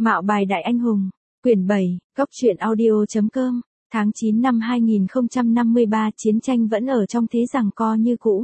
Mạo bài đại anh hùng, quyển 7, Góc truyện audio.com, tháng 9 năm 2053 chiến tranh vẫn ở trong thế giằng co như cũ.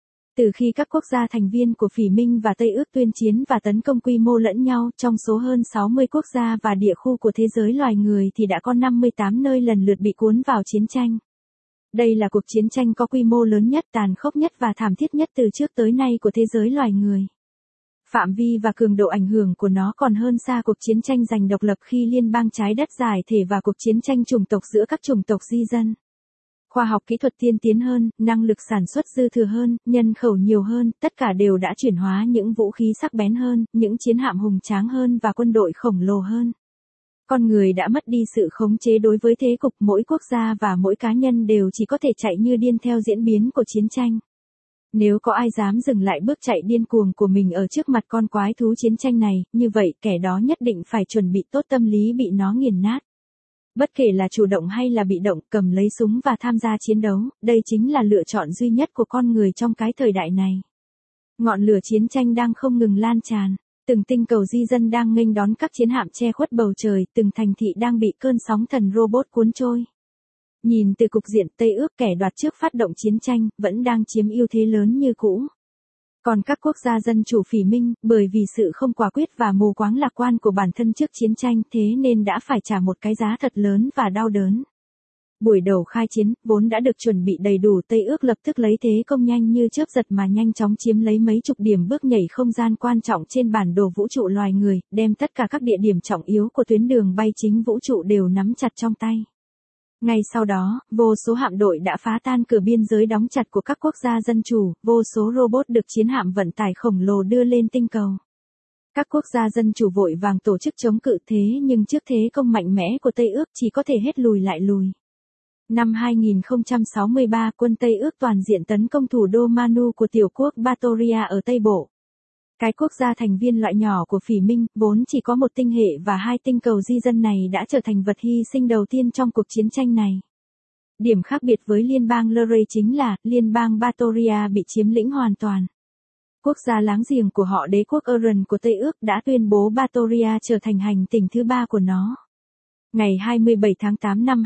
Từ khi các quốc gia thành viên của Phỉ Minh và Tây Ước tuyên chiến và tấn công quy mô lẫn nhau trong số hơn 60 quốc gia và địa khu của thế giới loài người thì đã có 58 nơi lần lượt bị cuốn vào chiến tranh. Đây là cuộc chiến tranh có quy mô lớn nhất, tàn khốc nhất và thảm thiết nhất từ trước tới nay của thế giới loài người. Phạm vi và cường độ ảnh hưởng của nó còn hơn xa cuộc chiến tranh giành độc lập khi liên bang trái đất giải thể và cuộc chiến tranh chủng tộc giữa các chủng tộc di dân. Khoa học kỹ thuật tiên tiến hơn, năng lực sản xuất dư thừa hơn, nhân khẩu nhiều hơn, tất cả đều đã chuyển hóa những vũ khí sắc bén hơn, những chiến hạm hùng tráng hơn và quân đội khổng lồ hơn. Con người đã mất đi sự khống chế đối với thế cục, mỗi quốc gia và mỗi cá nhân đều chỉ có thể chạy như điên theo diễn biến của chiến tranh. Nếu có ai dám dừng lại bước chạy điên cuồng của mình ở trước mặt con quái thú chiến tranh này, như vậy kẻ đó nhất định phải chuẩn bị tốt tâm lý bị nó nghiền nát. Bất kể là chủ động hay là bị động, cầm lấy súng và tham gia chiến đấu, đây chính là lựa chọn duy nhất của con người trong cái thời đại này. Ngọn lửa chiến tranh đang không ngừng lan tràn, từng tinh cầu di dân đang nghênh đón các chiến hạm che khuất bầu trời, từng thành thị đang bị cơn sóng thần robot cuốn trôi. Nhìn từ cục diện Tây Ước, kẻ đoạt trước phát động chiến tranh, vẫn đang chiếm ưu thế lớn như cũ. Còn các quốc gia dân chủ Phỉ Minh, bởi vì sự không quả quyết và mù quáng lạc quan của bản thân trước chiến tranh, thế nên đã phải trả một cái giá thật lớn và đau đớn. Buổi đầu khai chiến, vốn đã được chuẩn bị đầy đủ, Tây Ước lập tức lấy thế công nhanh như chớp giật mà nhanh chóng chiếm lấy mấy chục điểm bước nhảy không gian quan trọng trên bản đồ vũ trụ loài người, đem tất cả các địa điểm trọng yếu của tuyến đường bay chính vũ trụ đều nắm chặt trong tay. Ngay sau đó, vô số hạm đội đã phá tan cửa biên giới đóng chặt của các quốc gia dân chủ, vô số robot được chiến hạm vận tải khổng lồ đưa lên tinh cầu. Các quốc gia dân chủ vội vàng tổ chức chống cự, thế nhưng trước thế công mạnh mẽ của Tây Ước chỉ có thể hết lùi lại lùi. Năm 2063, quân Tây Ước toàn diện tấn công thủ đô Manu của tiểu quốc Batoria ở Tây Bộ. Cái quốc gia thành viên loại nhỏ của Phỉ Minh, vốn chỉ có một tinh hệ và hai tinh cầu di dân này đã trở thành vật hy sinh đầu tiên trong cuộc chiến tranh này. Điểm khác biệt với liên bang Luray chính là, liên bang Batoria bị chiếm lĩnh hoàn toàn. Quốc gia láng giềng của họ, đế quốc Uran của Tây Ước, đã tuyên bố Batoria trở thành hành tinh thứ ba của nó. Ngày 27 tháng 8 năm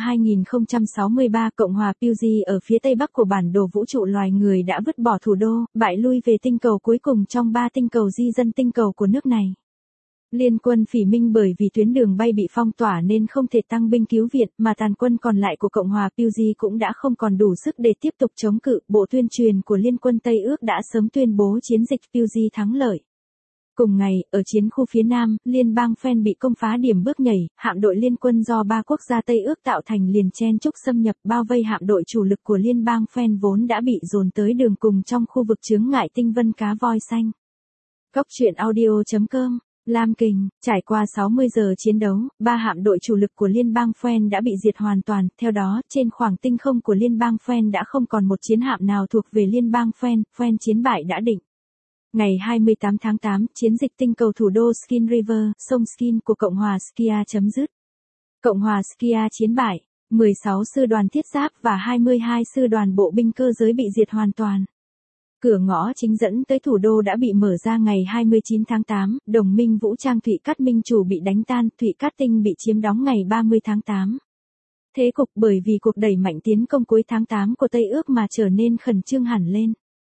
2063, Cộng hòa Puget ở phía tây bắc của bản đồ vũ trụ loài người đã vứt bỏ thủ đô, bại lui về tinh cầu cuối cùng trong 3 tinh cầu di dân tinh cầu của nước này. Liên quân Phỉ Minh bởi vì tuyến đường bay bị phong tỏa nên không thể tăng binh cứu viện, mà tàn quân còn lại của Cộng hòa Puget cũng đã không còn đủ sức để tiếp tục chống cự. Bộ tuyên truyền của Liên quân Tây Ước đã sớm tuyên bố chiến dịch Puget thắng lợi. Cùng ngày, ở chiến khu phía Nam, liên bang Phen bị công phá điểm bước nhảy, hạm đội liên quân do 3 quốc gia Tây Ước tạo thành liền chen chúc xâm nhập bao vây hạm đội chủ lực của liên bang Phen vốn đã bị dồn tới đường cùng trong khu vực chướng ngại tinh vân cá voi xanh. Góc truyện audio.com, Lam Kình, trải qua 60 giờ chiến đấu, 3 hạm đội chủ lực của liên bang Phen đã bị diệt hoàn toàn, theo đó, trên khoảng tinh không của liên bang Phen đã không còn một chiến hạm nào thuộc về liên bang Phen, Phen chiến bại đã định. Ngày 28 tháng 8, chiến dịch tinh cầu thủ đô Skin River, sông Skin của Cộng hòa Skia chấm dứt. Cộng hòa Skia chiến bại, 16 sư đoàn thiết giáp và 22 sư đoàn bộ binh cơ giới bị diệt hoàn toàn. Cửa ngõ chính dẫn tới thủ đô đã bị mở ra ngày 29 tháng 8, đồng minh vũ trang Thụy Cát Minh Chủ bị đánh tan, Thụy Cát Tinh bị chiếm đóng ngày 30 tháng 8. Thế cục bởi vì cuộc đẩy mạnh tiến công cuối tháng 8 của Tây Ước mà trở nên khẩn trương hẳn lên.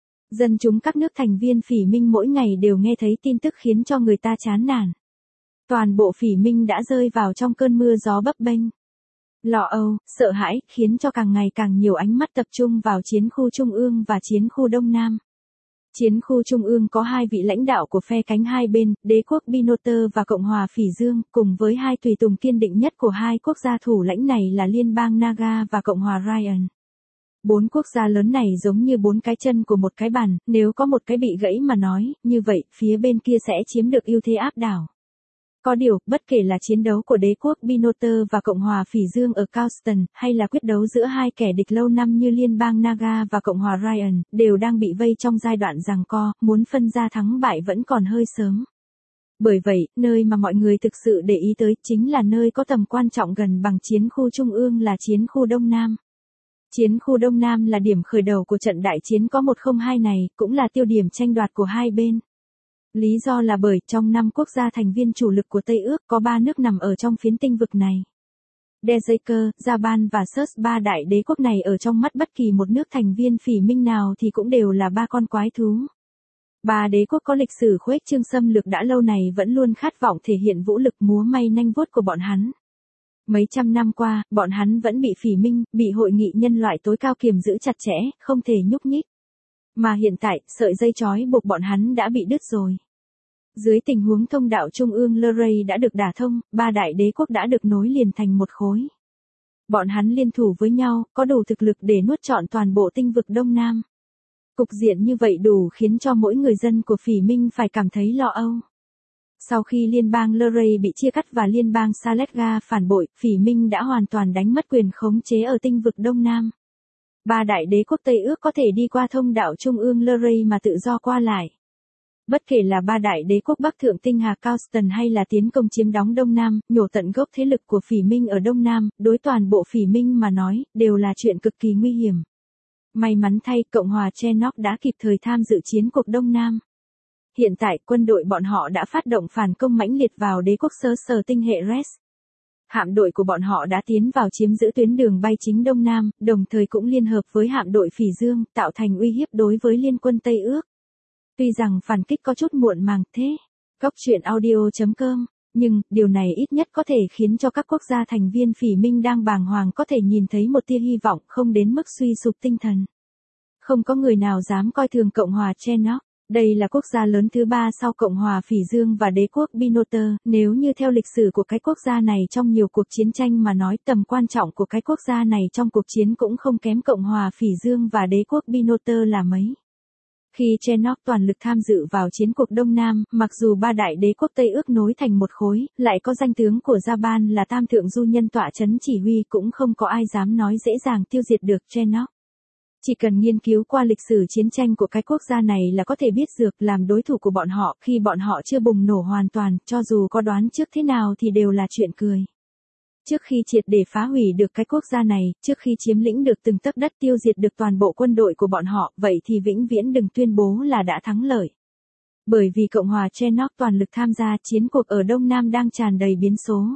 Dân chúng các nước thành viên Phỉ Minh mỗi ngày đều nghe thấy tin tức khiến cho người ta chán nản. Toàn bộ Phỉ Minh đã rơi vào trong cơn mưa gió bấp bênh. Lo âu, sợ hãi, khiến cho càng ngày càng nhiều ánh mắt tập trung vào chiến khu Trung ương và chiến khu Đông Nam. Chiến khu Trung ương có 2 vị lãnh đạo của phe cánh hai bên, đế quốc Binoter và Cộng hòa Phỉ Dương, cùng với 2 tùy tùng kiên định nhất của 2 quốc gia thủ lãnh này là liên bang Naga và Cộng hòa Ryan. 4 quốc gia lớn này giống như 4 cái chân của một cái bàn, nếu có một cái bị gãy mà nói, như vậy, phía bên kia sẽ chiếm được ưu thế áp đảo. Có điều, bất kể là chiến đấu của đế quốc Binoter và Cộng hòa Phỉ Dương ở Causton, hay là quyết đấu giữa hai kẻ địch lâu năm như liên bang Naga và Cộng hòa Ryan, đều đang bị vây trong giai đoạn giằng co, muốn phân ra thắng bại vẫn còn hơi sớm. Bởi vậy, nơi mà mọi người thực sự để ý tới chính là nơi có tầm quan trọng gần bằng chiến khu Trung ương là chiến khu Đông Nam. Chiến khu Đông Nam là điểm khởi đầu của trận đại chiến có 102 này, cũng là tiêu điểm tranh đoạt của hai bên. Lý do là bởi trong 5 quốc gia thành viên chủ lực của Tây Ước có 3 nước nằm ở trong phiến tinh vực này. Dejaker, Japan và Surs, ba đại đế quốc này ở trong mắt bất kỳ một nước thành viên phỉ minh nào thì cũng đều là ba con quái thú. Ba đế quốc có lịch sử khuếch trương xâm lược đã lâu này vẫn luôn khát vọng thể hiện vũ lực múa may nanh vuốt của bọn hắn. Mấy trăm năm qua, bọn hắn vẫn bị phỉ minh, bị hội nghị nhân loại tối cao kiềm giữ chặt chẽ, không thể nhúc nhích. Mà hiện tại, sợi dây trói buộc bọn hắn đã bị đứt rồi. Dưới tình huống thông đạo trung ương Luray đã được đả thông, ba đại đế quốc đã được nối liền thành một khối. Bọn hắn liên thủ với nhau, có đủ thực lực để nuốt trọn toàn bộ tinh vực Đông Nam. Cục diện như vậy đủ khiến cho mỗi người dân của phỉ minh phải cảm thấy lo âu. Sau khi liên bang Luray bị chia cắt và liên bang Saletga phản bội, phỉ minh đã hoàn toàn đánh mất quyền khống chế ở tinh vực Đông Nam. Ba đại đế quốc Tây Ước có thể đi qua thông đạo trung ương Luray mà tự do qua lại. Bất kể là ba đại đế quốc Bắc Thượng Tinh Hà Causton hay là tiến công chiếm đóng Đông Nam, nhổ tận gốc thế lực của phỉ minh ở Đông Nam, đối toàn bộ phỉ minh mà nói, đều là chuyện cực kỳ nguy hiểm. May mắn thay, Cộng hòa Chernok đã kịp thời tham dự chiến cuộc Đông Nam. Hiện tại, quân đội bọn họ đã phát động phản công mãnh liệt vào đế quốc Sở tinh hệ Res. Hạm đội của bọn họ đã tiến vào chiếm giữ tuyến đường bay chính Đông Nam, đồng thời cũng liên hợp với hạm đội Phỉ Dương, tạo thành uy hiếp đối với liên quân Tây Ước. Tuy rằng phản kích có chút muộn màng thế, goctruyện.audio.com, nhưng, điều này ít nhất có thể khiến cho các quốc gia thành viên phỉ minh đang bàng hoàng có thể nhìn thấy một tia hy vọng không đến mức suy sụp tinh thần. Không có người nào dám coi thường Cộng hòa Chernok. Đây là quốc gia lớn thứ ba sau Cộng hòa Phỉ Dương và đế quốc Binoter, nếu như theo lịch sử của cái quốc gia này trong nhiều cuộc chiến tranh mà nói tầm quan trọng của cái quốc gia này trong cuộc chiến cũng không kém Cộng hòa Phỉ Dương và đế quốc Binoter là mấy. Khi Chernok toàn lực tham dự vào chiến cuộc Đông Nam, mặc dù ba đại đế quốc Tây Ước nối thành một khối, lại có danh tướng của Japan là Tam Thượng Du Nhân tọa chấn chỉ huy cũng không có ai dám nói dễ dàng tiêu diệt được Chernok. Chỉ cần nghiên cứu qua lịch sử chiến tranh của cái quốc gia này là có thể biết được làm đối thủ của bọn họ khi bọn họ chưa bùng nổ hoàn toàn, cho dù có đoán trước thế nào thì đều là chuyện cười. Trước khi triệt để phá hủy được cái quốc gia này, trước khi chiếm lĩnh được từng tấc đất tiêu diệt được toàn bộ quân đội của bọn họ, vậy thì vĩnh viễn đừng tuyên bố là đã thắng lợi. Bởi vì Cộng hòa Chernok toàn lực tham gia chiến cuộc ở Đông Nam đang tràn đầy biến số.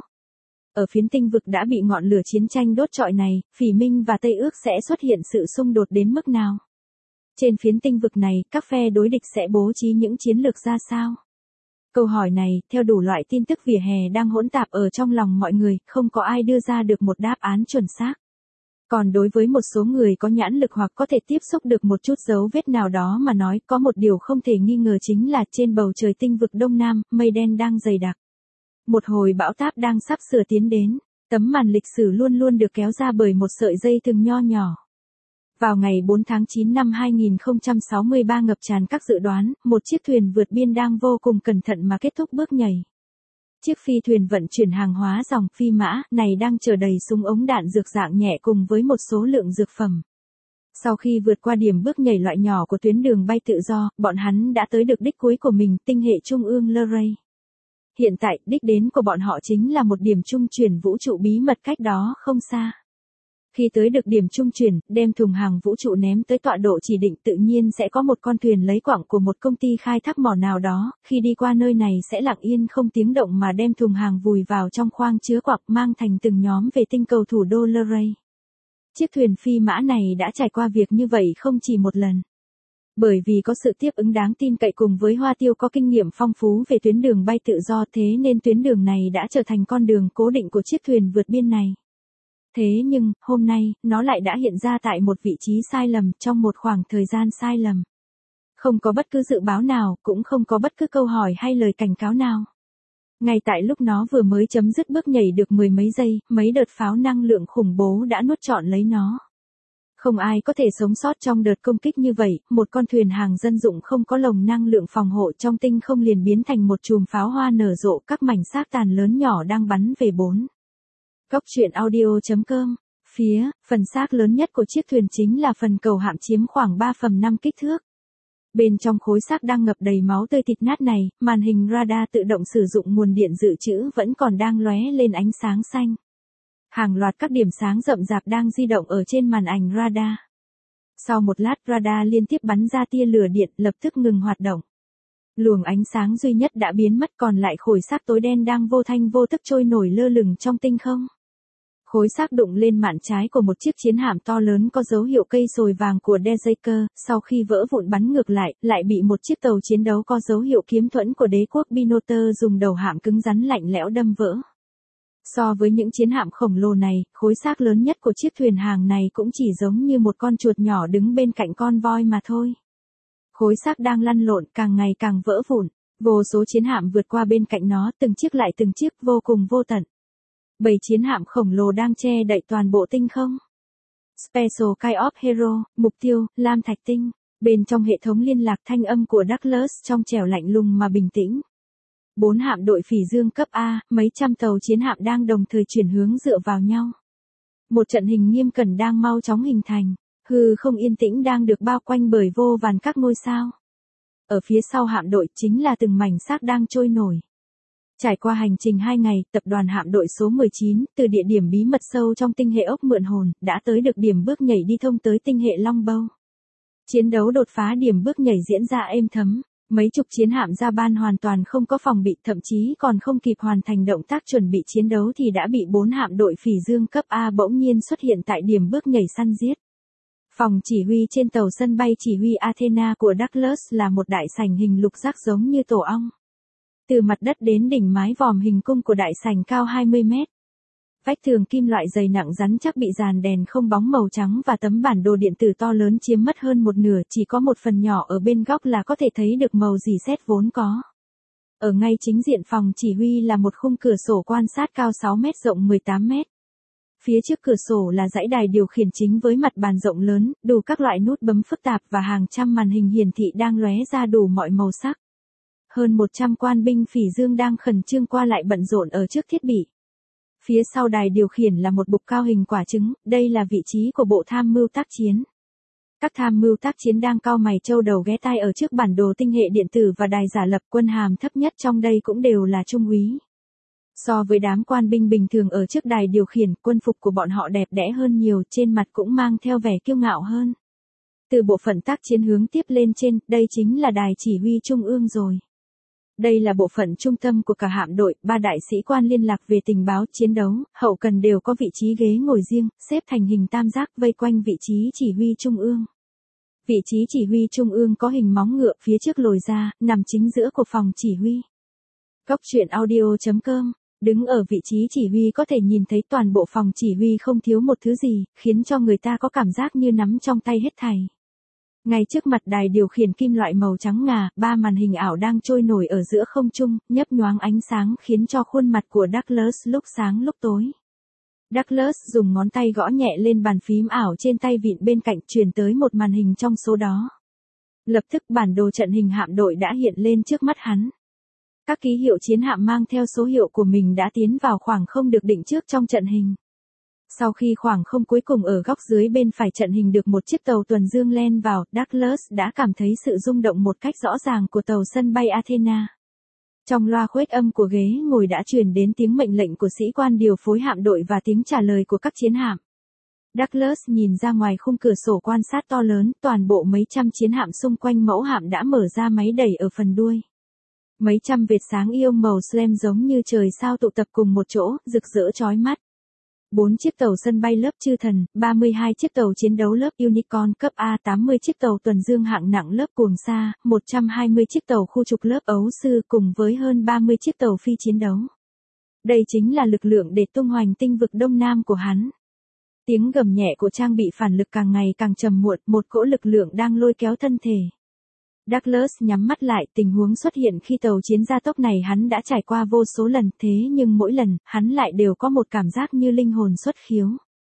Ở phiến tinh vực đã bị ngọn lửa chiến tranh đốt trọi này, phỉ minh và Tây Ước sẽ xuất hiện sự xung đột đến mức nào? Trên phiến tinh vực này, các phe đối địch sẽ bố trí những chiến lược ra sao? Câu hỏi này, theo đủ loại tin tức vỉa hè đang hỗn tạp ở trong lòng mọi người, không có ai đưa ra được một đáp án chuẩn xác. Còn đối với một số người có nhãn lực hoặc có thể tiếp xúc được một chút dấu vết nào đó mà nói, có một điều không thể nghi ngờ chính là trên bầu trời tinh vực Đông Nam, mây đen đang dày đặc. Một hồi bão táp đang sắp sửa tiến đến, tấm màn lịch sử luôn luôn được kéo ra bởi một sợi dây thừng nho nhỏ. Vào ngày 4 tháng 9 năm 2063 ngập tràn các dự đoán, một chiếc thuyền vượt biên đang vô cùng cẩn thận mà kết thúc bước nhảy. Chiếc phi thuyền vận chuyển hàng hóa dòng phi mã này đang chở đầy súng ống đạn dược dạng nhẹ cùng với một số lượng dược phẩm. Sau khi vượt qua điểm bước nhảy loại nhỏ của tuyến đường bay tự do, bọn hắn đã tới được đích cuối của mình, tinh hệ trung ương Luray. Hiện tại, đích đến của bọn họ chính là một điểm trung chuyển vũ trụ bí mật cách đó không xa. Khi tới được điểm trung chuyển, đem thùng hàng vũ trụ ném tới tọa độ chỉ định tự nhiên sẽ có một con thuyền lấy quặng của một công ty khai thác mỏ nào đó, khi đi qua nơi này sẽ lặng yên không tiếng động mà đem thùng hàng vùi vào trong khoang chứa quặng mang thành từng nhóm về tinh cầu thủ đô Luray. Chiếc thuyền phi mã này đã trải qua việc như vậy không chỉ một lần. Bởi vì có sự tiếp ứng đáng tin cậy cùng với Hoa Tiêu có kinh nghiệm phong phú về tuyến đường bay tự do thế nên tuyến đường này đã trở thành con đường cố định của chiếc thuyền vượt biên này. Thế nhưng, hôm nay, nó lại đã hiện ra tại một vị trí sai lầm trong một khoảng thời gian sai lầm. Không có bất cứ dự báo nào, cũng không có bất cứ câu hỏi hay lời cảnh cáo nào. Ngay tại lúc nó vừa mới chấm dứt bước nhảy được mười mấy giây, mấy đợt pháo năng lượng khủng bố đã nuốt trọn lấy nó. Không ai có thể sống sót trong đợt công kích như vậy, một con thuyền hàng dân dụng không có lồng năng lượng phòng hộ trong tinh không liền biến thành một chùm pháo hoa nở rộ, các mảnh xác tàn lớn nhỏ đang bắn về bốn. Goctruyện.audio.com. Phần xác lớn nhất của chiếc thuyền chính là phần cầu hạm chiếm khoảng 3/5 kích thước. Bên trong khối xác đang ngập đầy máu tươi thịt nát này, màn hình radar tự động sử dụng nguồn điện dự trữ vẫn còn đang lóe lên ánh sáng xanh. Hàng loạt các điểm sáng rậm rạp đang di động ở trên màn ảnh radar. Sau một lát radar liên tiếp bắn ra tia lửa điện lập tức ngừng hoạt động. Luồng ánh sáng duy nhất đã biến mất, còn lại khối xác tối đen đang vô thanh vô tức trôi nổi lơ lửng trong tinh không. Khối xác đụng lên mạn trái của một chiếc chiến hạm to lớn có dấu hiệu cây sồi vàng của Dejaker, sau khi vỡ vụn bắn ngược lại bị một chiếc tàu chiến đấu có dấu hiệu kiếm thuẫn của đế quốc Binoter dùng đầu hạm cứng rắn lạnh lẽo đâm vỡ. So với những chiến hạm khổng lồ này, khối xác lớn nhất của chiếc thuyền hàng này cũng chỉ giống như một con chuột nhỏ đứng bên cạnh con voi mà thôi. Khối xác đang lăn lộn càng ngày càng vỡ vụn, vô số chiến hạm vượt qua bên cạnh nó từng chiếc lại từng chiếc vô cùng vô tận. 7 chiến hạm khổng lồ đang che đậy toàn bộ tinh không. Special Kind of Hero, mục tiêu, Lam Thạch Tinh. Bên trong hệ thống liên lạc thanh âm của Douglas trong trẻo lạnh lùng mà bình tĩnh. 4 hạm đội phỉ dương cấp A, mấy trăm tàu chiến hạm đang đồng thời chuyển hướng dựa vào nhau. Một trận hình nghiêm cẩn đang mau chóng hình thành. Hư không yên tĩnh đang được bao quanh bởi vô vàn các ngôi sao. Ở phía sau hạm đội chính là từng mảnh xác đang trôi nổi. Trải qua hành trình 2 ngày, tập đoàn hạm đội số 19, từ địa điểm bí mật sâu trong tinh hệ ốc mượn hồn, đã tới được điểm bước nhảy đi thông tới tinh hệ Longbow. Chiến đấu đột phá điểm bước nhảy diễn ra êm thấm. Mấy chục chiến hạm Japan hoàn toàn không có phòng bị, thậm chí còn không kịp hoàn thành động tác chuẩn bị chiến đấu thì đã bị 4 hạm đội phỉ dương cấp A bỗng nhiên xuất hiện tại điểm bước nhảy săn giết. Phòng chỉ huy trên tàu sân bay chỉ huy Athena của Douglas là một đại sảnh hình lục giác giống như tổ ong. Từ mặt đất đến đỉnh mái vòm hình cung của đại sảnh cao 20 mét. Vách tường kim loại dày nặng rắn chắc bị dàn đèn không bóng màu trắng và tấm bản đồ điện tử to lớn chiếm mất hơn một nửa, chỉ có một phần nhỏ ở bên góc là có thể thấy được màu rỉ sét vốn có. Ở ngay chính diện phòng chỉ huy là một khung cửa sổ quan sát cao 6 mét rộng 18 mét. Phía trước cửa sổ là dãy đài điều khiển chính với mặt bàn rộng lớn, đủ các loại nút bấm phức tạp và hàng trăm màn hình hiển thị đang lóe ra đủ mọi màu sắc. Hơn 100 quan binh phỉ dương đang khẩn trương qua lại bận rộn ở trước thiết bị. Phía sau đài điều khiển là một bục cao hình quả trứng, đây là vị trí của bộ tham mưu tác chiến. Các tham mưu tác chiến đang cau mày trâu đầu ghé tai ở trước bản đồ tinh hệ điện tử và đài giả lập. Quân hàm thấp nhất trong đây cũng đều là trung úy. So với đám quan binh bình thường ở trước đài điều khiển, quân phục của bọn họ đẹp đẽ hơn nhiều, trên mặt cũng mang theo vẻ kiêu ngạo hơn. Từ bộ phận tác chiến hướng tiếp lên trên, đây chính là đài chỉ huy trung ương rồi. Đây là bộ phận trung tâm của cả hạm đội, 3 đại sĩ quan liên lạc về tình báo, chiến đấu, hậu cần đều có vị trí ghế ngồi riêng, xếp thành hình tam giác vây quanh vị trí chỉ huy trung ương. Vị trí chỉ huy trung ương có hình móng ngựa phía trước lồi ra, nằm chính giữa của phòng chỉ huy. Góc truyện audio.com. Đứng ở vị trí chỉ huy có thể nhìn thấy toàn bộ phòng chỉ huy không thiếu một thứ gì, khiến cho người ta có cảm giác như nắm trong tay hết thảy. Ngay trước mặt đài điều khiển kim loại màu trắng ngà, 3 màn hình ảo đang trôi nổi ở giữa không trung, nhấp nhoáng ánh sáng khiến cho khuôn mặt của Douglas lúc sáng lúc tối. Douglas dùng ngón tay gõ nhẹ lên bàn phím ảo trên tay vịn bên cạnh, truyền tới một màn hình trong số đó. Lập tức bản đồ trận hình hạm đội đã hiện lên trước mắt hắn. Các ký hiệu chiến hạm mang theo số hiệu của mình đã tiến vào khoảng không được định trước trong trận hình. Sau khi khoảng không cuối cùng ở góc dưới bên phải trận hình được một chiếc tàu tuần dương len vào, Douglas đã cảm thấy sự rung động một cách rõ ràng của tàu sân bay Athena. Trong loa khuếch âm của ghế ngồi đã truyền đến tiếng mệnh lệnh của sĩ quan điều phối hạm đội và tiếng trả lời của các chiến hạm. Douglas nhìn ra ngoài khung cửa sổ quan sát to lớn, toàn bộ mấy trăm chiến hạm xung quanh mẫu hạm đã mở ra máy đẩy ở phần đuôi. Mấy trăm vệt sáng ion màu slem giống như trời sao tụ tập cùng một chỗ, rực rỡ chói mắt. 4 chiếc tàu sân bay lớp chư thần, 32 chiếc tàu chiến đấu lớp Unicorn cấp A, 80 chiếc tàu tuần dương hạng nặng lớp Cuồng Sa, 120 chiếc tàu khu trục lớp Ấu Sư cùng với hơn 30 chiếc tàu phi chiến đấu. Đây chính là lực lượng để tung hoành tinh vực Đông Nam của hắn. Tiếng gầm nhẹ của trang bị phản lực càng ngày càng trầm muộn, một cỗ lực lượng đang lôi kéo thân thể. Douglas nhắm mắt lại, tình huống xuất hiện khi tàu chiến gia tốc này hắn đã trải qua vô số lần, thế nhưng mỗi lần, hắn lại đều có một cảm giác như linh hồn xuất khiếu.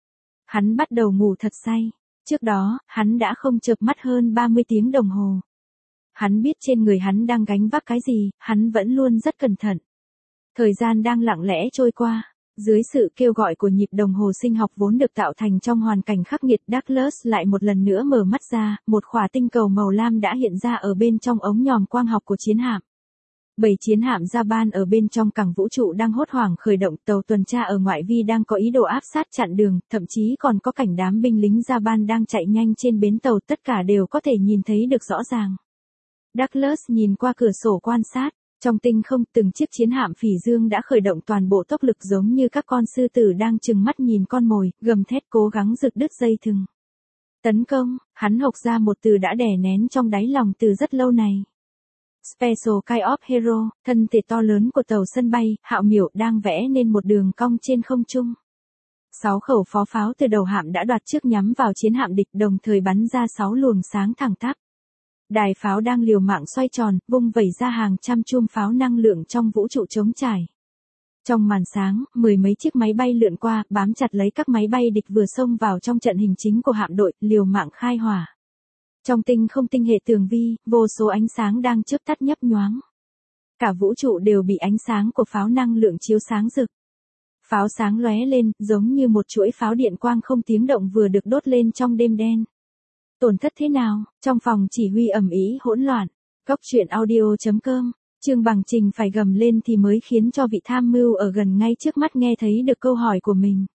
Hắn bắt đầu ngủ thật say. Trước đó, hắn đã không chợp mắt hơn 30 tiếng đồng hồ. Hắn biết trên người hắn đang gánh vác cái gì, hắn vẫn luôn rất cẩn thận. Thời gian đang lặng lẽ trôi qua. Dưới sự kêu gọi của nhịp đồng hồ sinh học vốn được tạo thành trong hoàn cảnh khắc nghiệt, Douglas lại một lần nữa mở mắt ra, một khỏa tinh cầu màu lam đã hiện ra ở bên trong ống nhòm quang học của chiến hạm. 7 chiến hạm Japan ở bên trong cảng vũ trụ đang hốt hoảng khởi động, tàu tuần tra ở ngoại vi đang có ý đồ áp sát chặn đường, thậm chí còn có cảnh đám binh lính Japan đang chạy nhanh trên bến tàu, tất cả đều có thể nhìn thấy được rõ ràng. Douglas nhìn qua cửa sổ quan sát. Trong tinh không, từng chiếc chiến hạm phỉ dương đã khởi động toàn bộ tốc lực giống như các con sư tử đang trừng mắt nhìn con mồi, gầm thét cố gắng giật đứt dây thừng. Tấn công, hắn hộc ra một từ đã đè nén trong đáy lòng từ rất lâu này. Special Kind of Hero, thân thể to lớn của tàu sân bay, Hạo Miểu đang vẽ nên một đường cong trên không trung. 6 khẩu pháo pháo từ đầu hạm đã đoạt trước nhắm vào chiến hạm địch, đồng thời bắn ra 6 luồng sáng thẳng tắp. Đài pháo đang liều mạng xoay tròn, vung vẩy ra hàng trăm chùm pháo năng lượng trong vũ trụ trống trải. Trong màn sáng, 10 mấy chiếc máy bay lượn qua, bám chặt lấy các máy bay địch vừa xông vào trong trận hình chính của hạm đội, liều mạng khai hỏa. Trong tinh không tinh hệ tường vi, vô số ánh sáng đang chớp tắt nhấp nhoáng. Cả vũ trụ đều bị ánh sáng của pháo năng lượng chiếu sáng rực. Pháo sáng lóe lên, giống như một chuỗi pháo điện quang không tiếng động vừa được đốt lên trong đêm đen. Tổn thất thế nào? Trong phòng chỉ huy ầm ĩ hỗn loạn. Góc truyện audio.com. Trương Bằng Trình phải gầm lên thì mới khiến cho vị tham mưu ở gần ngay trước mắt nghe thấy được câu hỏi của mình.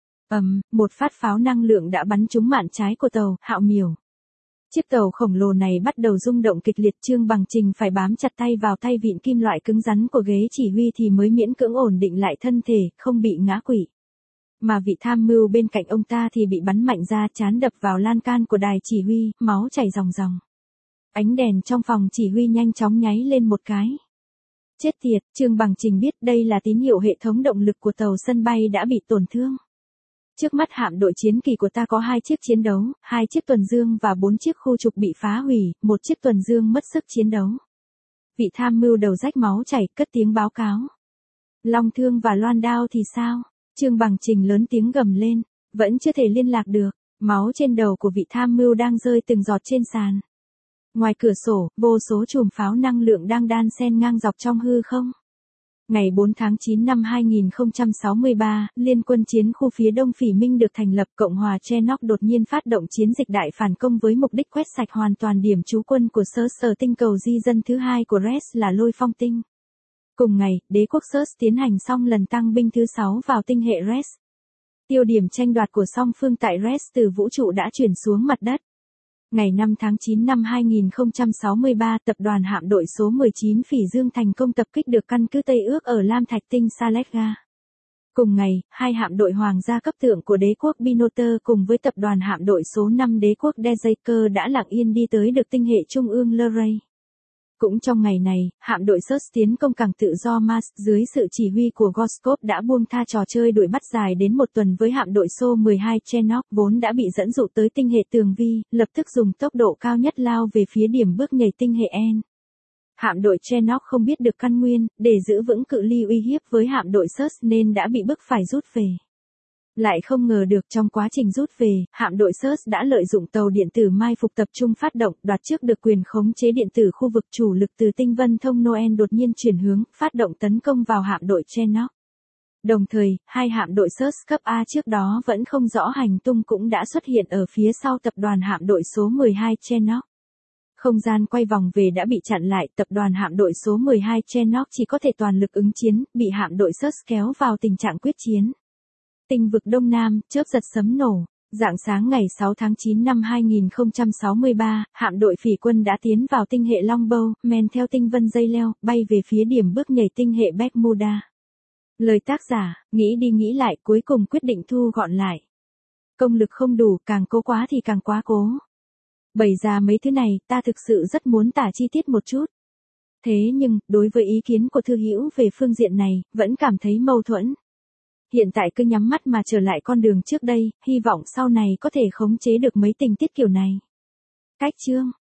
Một phát pháo năng lượng đã bắn trúng mạn trái của tàu Hạo Miểu. Chiếc tàu khổng lồ này bắt đầu rung động kịch liệt. Trương Bằng Trình phải bám chặt tay vào tay vịn kim loại cứng rắn của ghế chỉ huy thì mới miễn cưỡng ổn định lại thân thể, không bị ngã quỵ. Mà vị tham mưu bên cạnh ông ta thì bị bắn mạnh ra, trán đập vào lan can của đài chỉ huy, máu chảy ròng ròng. Ánh đèn trong phòng chỉ huy nhanh chóng nháy lên một cái. Chết tiệt, Trương Bằng Trình biết đây là tín hiệu hệ thống động lực của tàu sân bay đã bị tổn thương. Trước mắt hạm đội chiến kỳ của ta có 2 chiếc chiến đấu, 2 chiếc tuần dương và 4 chiếc khu trục bị phá hủy, 1 chiếc tuần dương mất sức chiến đấu. Vị tham mưu đầu rách máu chảy, cất tiếng báo cáo. Long Thương và Loan Đao thì sao? Trương Bằng Trình lớn tiếng gầm lên, vẫn chưa thể liên lạc được, máu trên đầu của vị tham mưu đang rơi từng giọt trên sàn. Ngoài cửa sổ, vô số chùm pháo năng lượng đang đan xen ngang dọc trong hư không. Ngày 4 tháng 9 năm 2063, Liên quân chiến khu phía Đông Phỉ Minh được thành lập. Cộng hòa Chernobyl đột nhiên phát động chiến dịch đại phản công với mục đích quét sạch hoàn toàn điểm trú quân của sở tinh cầu di dân thứ 2 của Res là Lôi Phong Tinh. Cùng ngày, đế quốc Sớt tiến hành xong lần tăng binh thứ 6 vào tinh hệ Res. Tiêu điểm tranh đoạt của song phương tại Res từ vũ trụ đã chuyển xuống mặt đất. Ngày 5 tháng 9 năm 2063, tập đoàn hạm đội số 19 Phỉ Dương thành công tập kích được căn cứ Tây Ước ở Lam Thạch Tinh Saletga. Cùng ngày, 2 hạm đội hoàng gia cấp thượng của đế quốc Binoter cùng với tập đoàn hạm đội số 5 đế quốc Dejaker đã lặng yên đi tới được tinh hệ trung ương Luray. Cũng trong ngày này, hạm đội Sớt tiến công cảng tự do Mars dưới sự chỉ huy của Gorskov đã buông tha trò chơi đuổi bắt dài đến một tuần với hạm đội số 12 Chernobyl vốn đã bị dẫn dụ tới tinh hệ tường vi, lập tức dùng tốc độ cao nhất lao về phía điểm bước nhảy tinh hệ N. Hạm đội Chernobyl không biết được căn nguyên, để giữ vững cự ly uy hiếp với hạm đội Sớt nên đã bị bức phải rút về. Lại không ngờ được trong quá trình rút về, hạm đội Sớt đã lợi dụng tàu điện tử mai phục tập trung phát động, đoạt trước được quyền khống chế điện tử khu vực chủ lực từ tinh vân thông Noel đột nhiên chuyển hướng, phát động tấn công vào hạm đội Chernobyl. Đồng thời, 2 hạm đội Sớt cấp A trước đó vẫn không rõ hành tung cũng đã xuất hiện ở phía sau tập đoàn hạm đội số 12 Chernobyl. Không gian quay vòng về đã bị chặn lại, tập đoàn hạm đội số 12 Chernobyl chỉ có thể toàn lực ứng chiến, bị hạm đội Sớt kéo vào tình trạng quyết chiến. Tinh vực Đông Nam, chớp giật sấm nổ. Rạng sáng ngày 6 tháng 9 năm 2063, hạm đội phỉ quân đã tiến vào tinh hệ Longbow, men theo tinh vân dây leo, bay về phía điểm bước nhảy tinh hệ Bermuda. Lời tác giả, nghĩ đi nghĩ lại cuối cùng quyết định thu gọn lại. Công lực không đủ, càng cố quá thì càng quá cố. Bày ra mấy thứ này, ta thực sự rất muốn tả chi tiết một chút. Thế nhưng, đối với ý kiến của thư hữu về phương diện này, vẫn cảm thấy mâu thuẫn. Hiện tại cứ nhắm mắt mà trở lại con đường trước đây, hy vọng sau này có thể khống chế được mấy tình tiết kiểu này. Cách chương